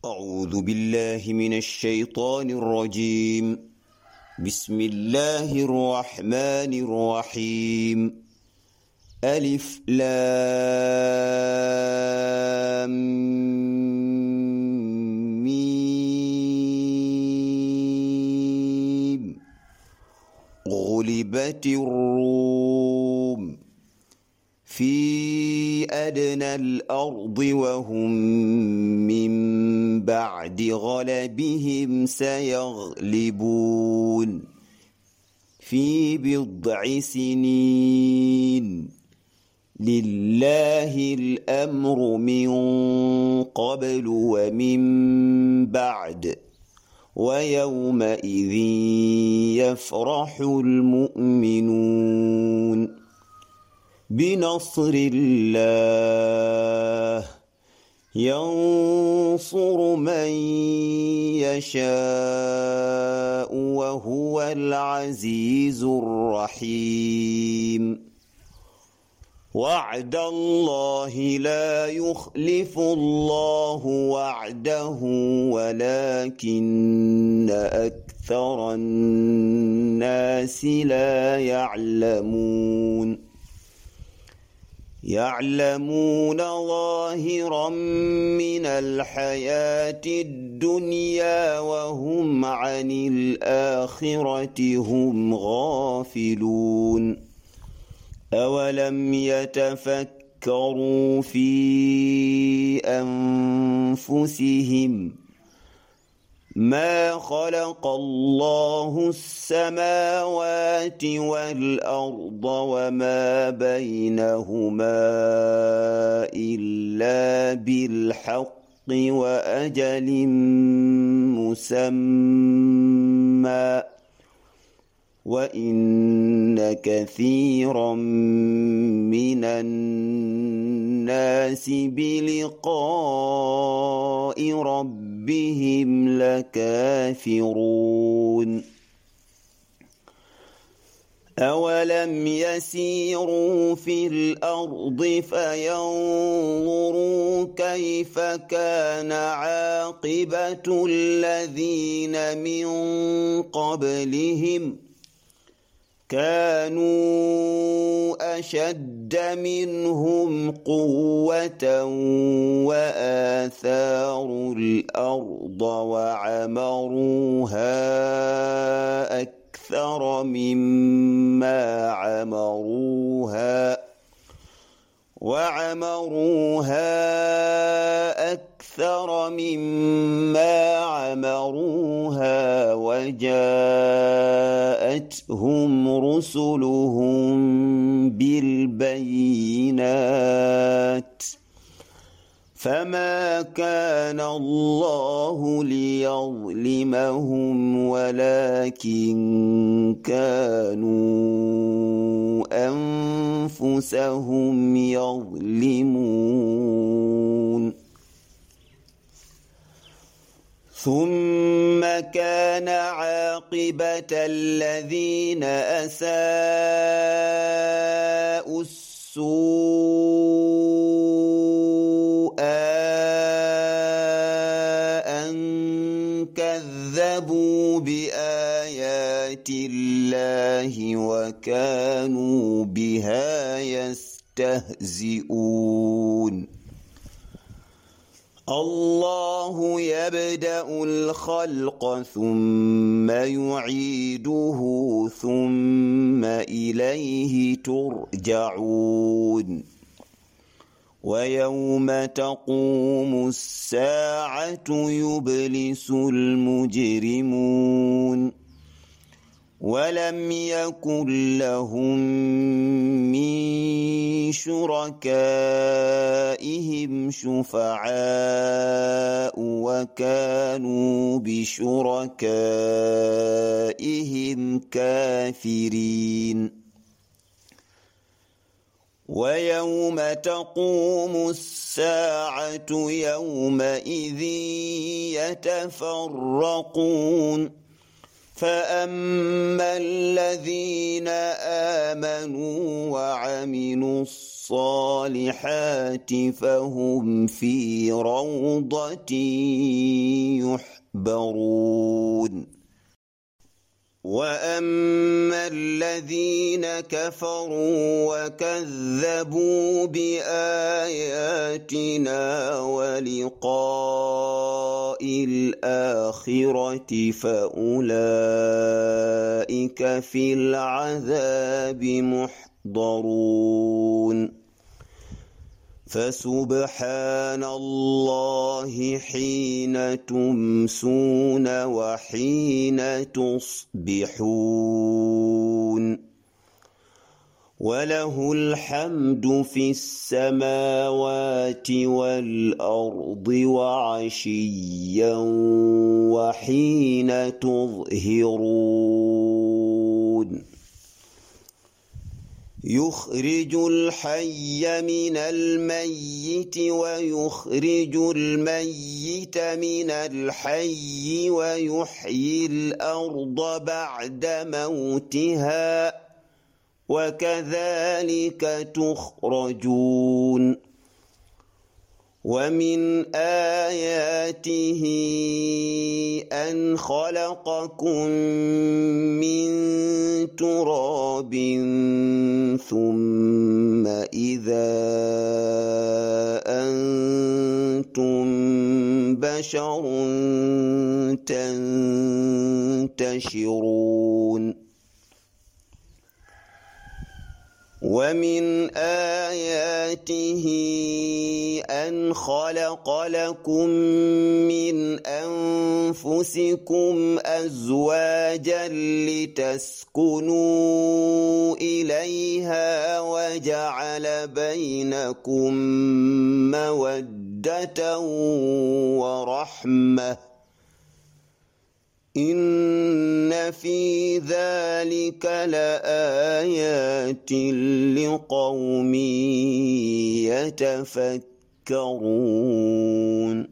أعوذ بالله من الشيطان الرجيم. بسم الله الرحمن الرحيم. ألف لام ميم. غلبت الروم في أدنى الأرض وهم من بعد غلبهم سيغلبون في بضع سنين. لله الأمر من قبل ومن بعد ويومئذ يفرح المؤمنون بنصر الله ينصر من يشاء وهو العزيز الرحيم. وعد الله لا يخلف الله وعده ولكن أكثر الناس لا يعلمون. يعلمون ظاهرا من الحياة الدنيا وهم عن الآخرة هم غافلون. أولم يتفكروا في أنفسهم ما خلق الله السماوات والأرض وما بينهما إلا بالحق وأجل مسمى وإن كثيرا من الناس بلقاء ربهم لكافرون. أولم يسيروا في الأرض فينظروا كيف كان عاقبة الذين من قبلهم كانوا أشد منهم قوة وآثاروا الأرض وعمروها أكثر مما عمروها وجاءتهم رسلهم بالبينات فما كان الله ليظلمهم ولكن كانوا أنفسهم يظلمون. ثم كان عاقبة الذين أساءوا السوء أن كذبوا بآيات الله وكانوا بها يستهزئون. الله يبدأ الخلق ثم يعيده ثم إليه ترجعون. ويوم تقوم الساعة يبلس المجرمون ولم يكن لهم من شركائهم شفعاء وكانوا بشركائهم كافرين. ويوم تقوم الساعة يومئذ يتفرقون فأما الذين آمنوا وعملوا الصالحات فهم في روضة يحبرون وأما الذين كفروا وكذبوا بآياتنا ولقاء الآخرة فأولئك في العذاب محضرون فسبحان الله حين تمسون وحين تصبحون وله الحمد في السماوات والأرض وعشيا وحين تظهرون يخرج الحي من الميت ويخرج الميت من الحي ويحيي الأرض بعد موتها وكذلك تخرجون ومن آياته أن خلقكم من تراب ثم إذا أنتم بشر تنتشرون ومن آياته أن خلق لكم من أنفسكم أزواجا لتسكنوا إليها وجعل بينكم مودة ورحمة إن في ذلك لآيات لقوم يتفكرون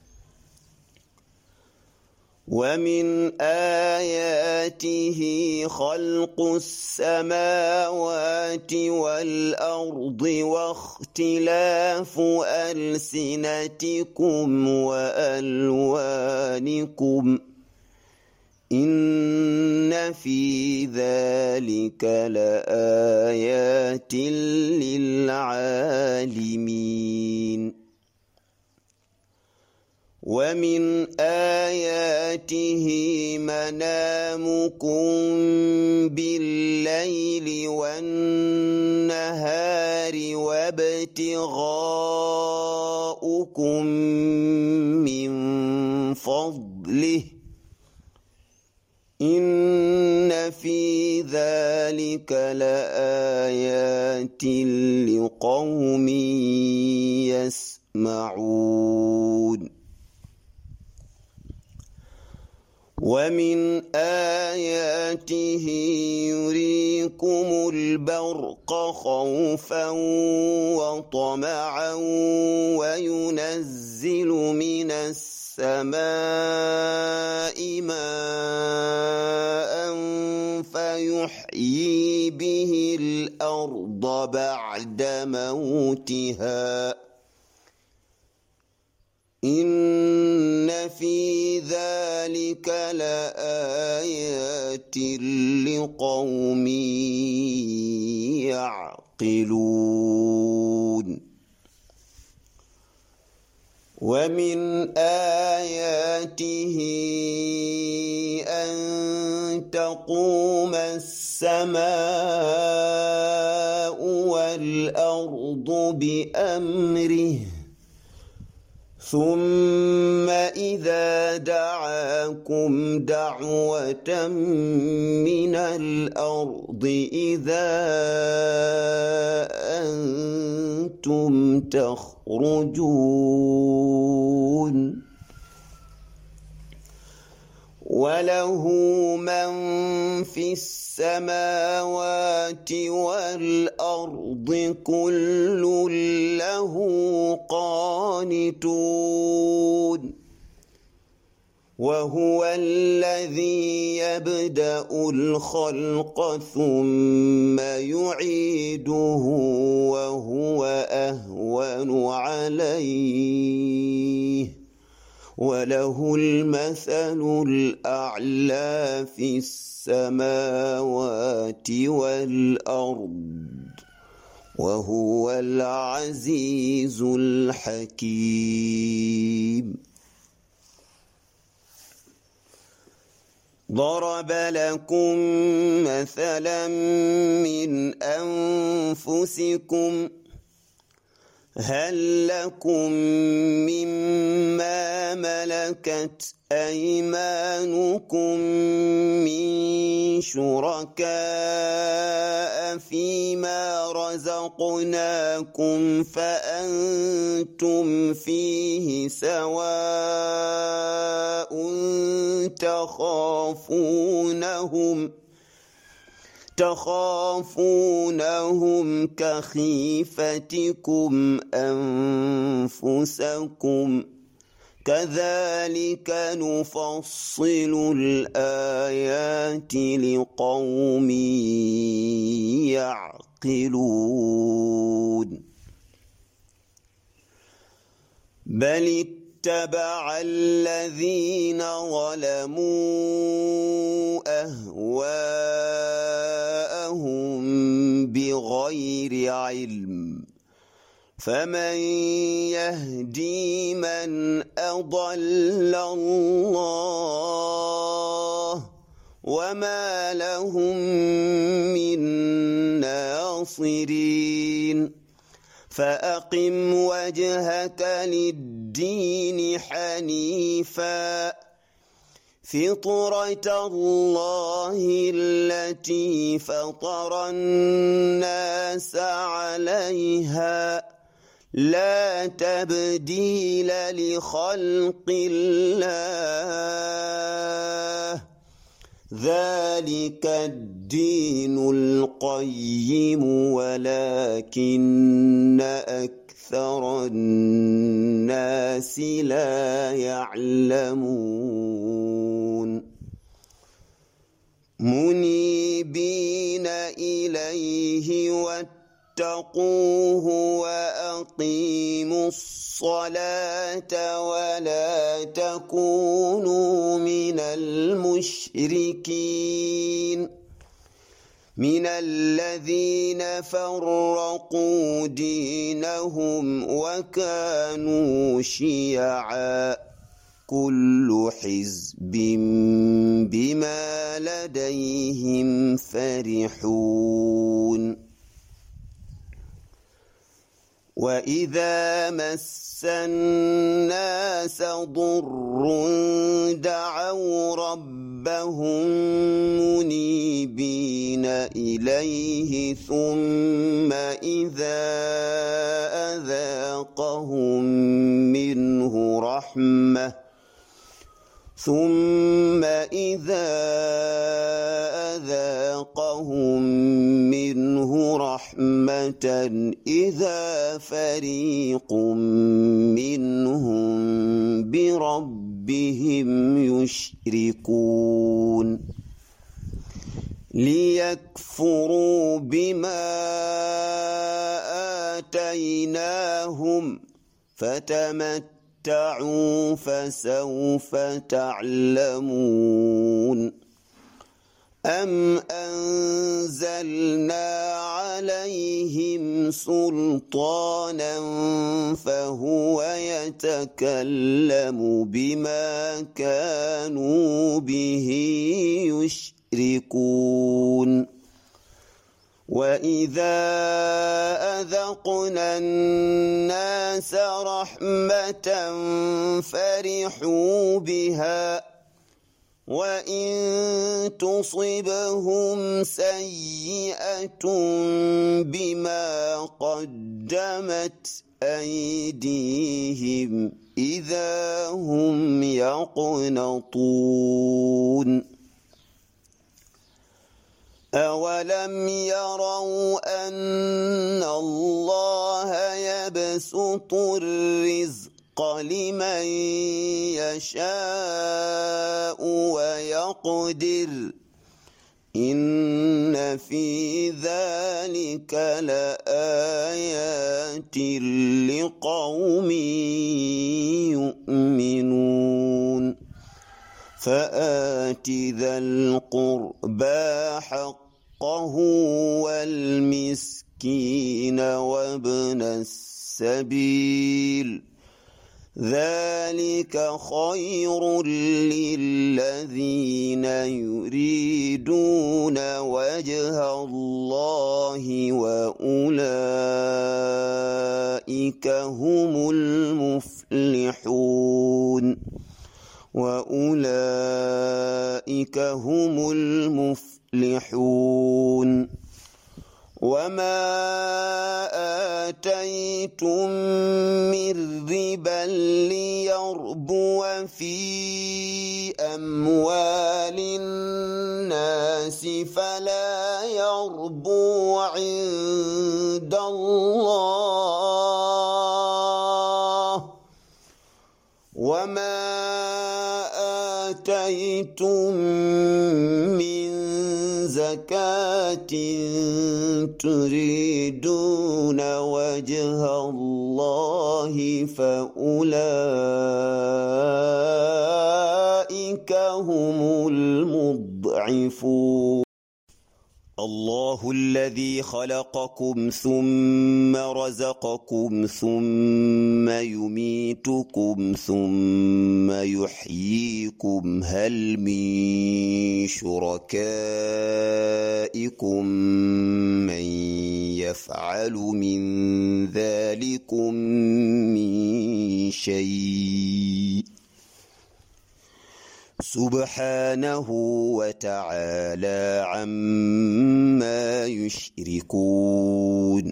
ومن آياته خلق السماوات والأرض واختلاف ألسنتكم وألوانكم إن في ذلك لآيات للعالمين ومن آياته منامكم بالليل والنهار وابتغاؤكم من فضله إن في ذلك لآيات لقوم يسمعون ومن آياته يريكم البرق خوفا وطمعا وينزل من السماء ماء فيحيي به الأرض بعد موتها إن في ذلك لآيات لقوم يعقلون ومن آياته أن تقوم السماء والأرض بأمره ثم إذا دعاكم دعوة من الأرض إذا أنتم تخرجون وله من في السماوات والأرض كل له قانتون وهو الذي يبدأ الخلق ثم يعيده وهو أهون عليه وله المثل الأعلى في السماوات والأرض وهو العزيز الحكيم. ضرب لكم مثلا من أنفسكم هل لكم مما ملكت أيمانكم من شركاء فيما رزقناكم فأنتم فيه سواء تخافونهم كخيفتكم أنفسكم كذلك نفصل الآيات لقوم يعقلون. بل اتبع الذين ظلموا أهواءهم بغير علم فمن يهدي من أضل الله وما لهم من ناصرين. فأقم وجهك للدين حنيفا فطرة الله التي فطر الناس عليها لا تبديل لخلق الله ذلك الدين القيم ولكن أكثر الناس لا يعلمون. منيبين إليه واتقوه وأقيموا الصلاة ولا تكونوا من المشركين من الذين فرقوا دينهم وكانوا شيعا كل حزب بما لديهم فرحون. وإذا مس الناس ضر دعوا ربهم منيبين إليه ثم إذا أذاقهم منه رحمة إذا فريق منهم بربهم يشركون ليكفروا بما آتيناهم فتمتعوا فسوف تعلمون. أم أنزلنا عليهم سلطانا فهو يتكلم بما كانوا به يشركون. وإذا أذقنا الناس رحمة فرحوا بها وإن تصبهم سيئة بما قدمت أيديهم إذا هم يقنطون. أولم يروا أن الله يبسط الرزق لمن يشاء ويقدر إن في ذلك لآيات لقوم يؤمنون فآت ذا القربى حقه والمسكين وابن السبيل ذلك خير للذين يريدون وجه الله وأولئك هم المفلحون وما آتيتم من ربا ليربو في أموال الناس فلا يربو عند الله وما آتيتم من زكاة تريدون وجه الله فأولئك هم المضعفون الله الذي خلقكم ثم رزقكم ثم يميتكم ثم يحييكم هل من شركائكم من يفعل من ذلكم من شيء سبحانه وتعالى عما يشركون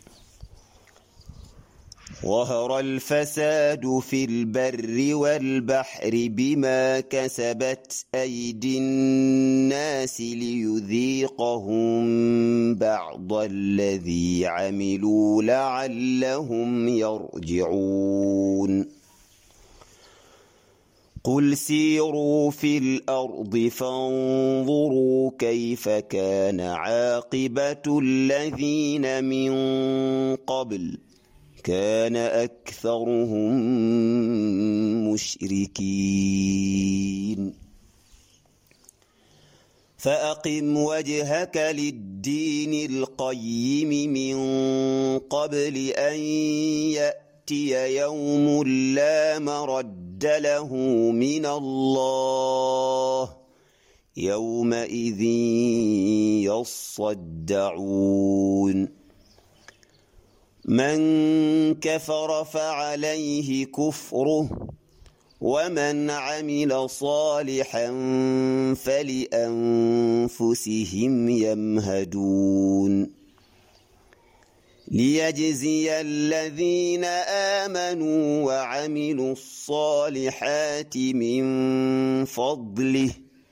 ظهر الفساد في البر والبحر بما كسبت أيدي الناس ليذيقهم بعض الذي عملوا لعلهم يرجعون قل سيروا في الأرض فانظروا كيف كان عاقبة الذين من قبل كان أكثرهم مشركين فأقم وجهك للدين القيم من قبل أن يأتي يوم لا مرد له من الله يومئذ يصدعون من كفر فعليه كفره ومن عمل صالحا فلأنفسهم يمهدون ليجزي الذين آمنوا وعملوا الصالحات من فضله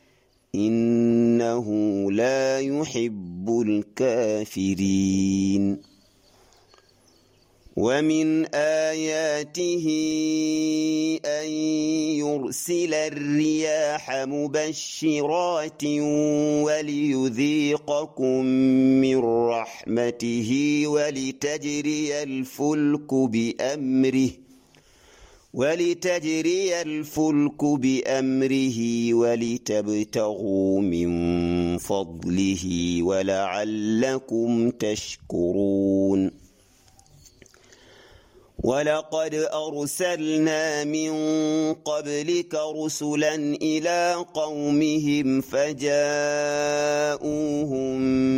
إنه لا يحب الكافرين ومن آياته أن يرسل الرياح مبشرات وليذيقكم من رحمته ولتجري الفلك بأمره ولتبتغوا من فضله ولعلكم تشكرون ولقد أرسلنا من قبلك رسلا إلى قومهم فجاءوهم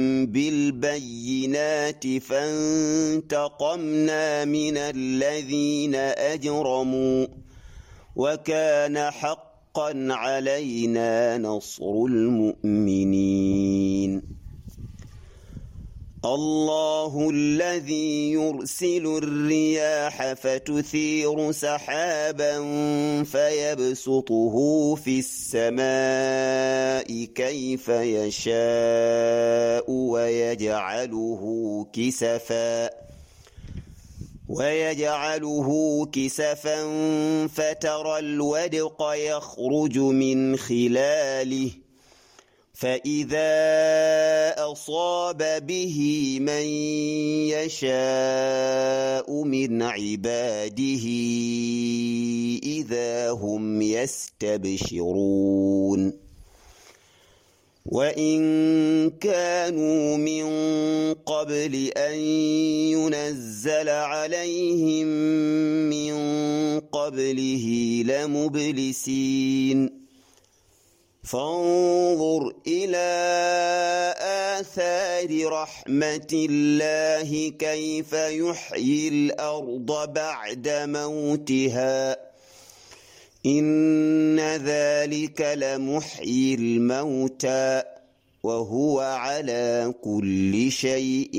بالبينات فانتقمنا من الذين أجرموا وكان حقا علينا نصر المؤمنين الله الذي يرسل الرياح فتثير سحابا فيبسطه في السماء كيف يشاء ويجعله كسفا فترى الودق يخرج من خلاله فإذا أصاب به من يشاء من عباده إذا هم يستبشرون وإن كانوا من قبل أن ينزل عليهم من قبله لمبلسين فانظر إلى آثار رحمة الله كيف يحيي الأرض بعد موتها إن ذلك لمحيي الموتى وهو على كل شيء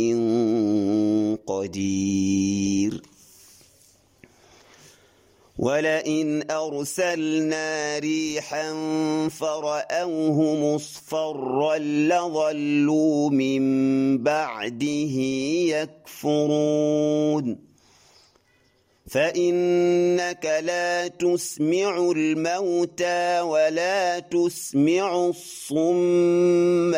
قدير ولئن أرسلنا ريحا فرأوه مصفرا لظلوا من بعده يكفرون فإنك لا تسمع الموتى ولا تسمع الصم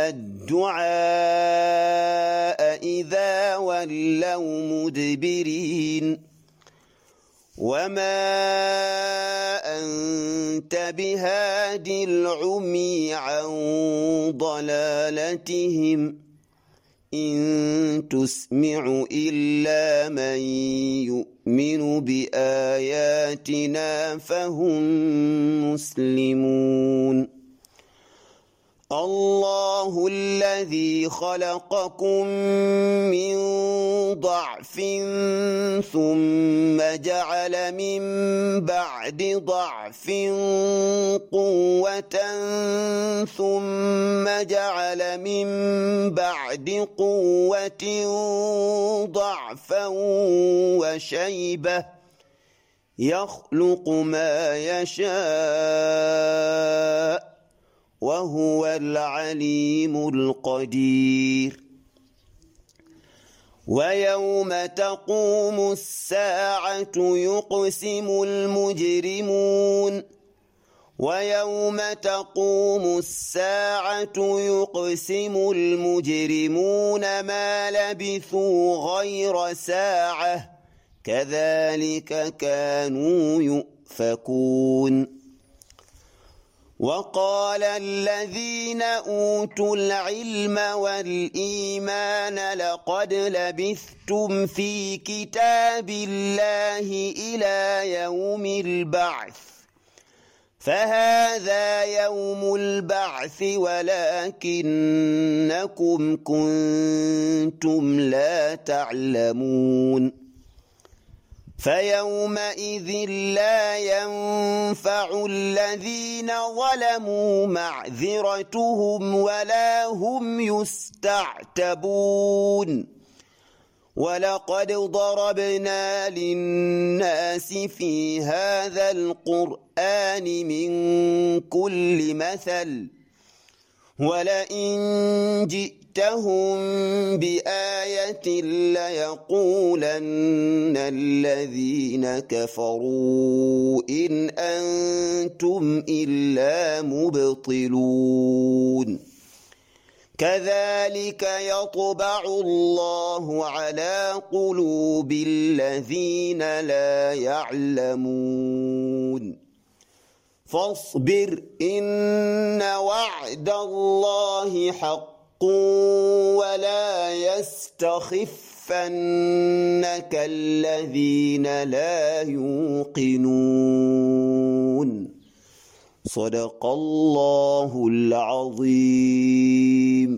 الدعاء إذا ولوا مدبرين وما أنت بهاد العمي عن ضلالتهم إن تسمع إلا من يؤمن بآياتنا فهم مسلمون الله الذي خلقكم من ضعف ثم جعل من بعد ضعف قوة ثم جعل من بعد قوة ضعفا وشيبة يخلق ما يشاء وهو العليم القدير ويوم تقوم الساعة يقسم المجرمون ويوم تقوم الساعة يقسم المجرمون ما لبثوا غير ساعة كذلك كانوا يؤفكون وقال الذين أوتوا العلم والإيمان لقد لبثتم في كتاب الله إلى يوم البعث فهذا يوم البعث ولكنكم كنتم لا تعلمون فيومئذ لا ينفع الذين ظلموا معذرتهم ولا هم يستعتبون ولقد ضربنا للناس في هذا القرآن من كل مثل ولئن جئتهم بآية ليقولن الذين كفروا إن أنتم إلا مبطلون كذلك يطبع الله على قلوب الذين لا يعلمون فاصبر إن وعد الله حق ولا يستخفنك الذين لا يوقنون صدق الله العظيم.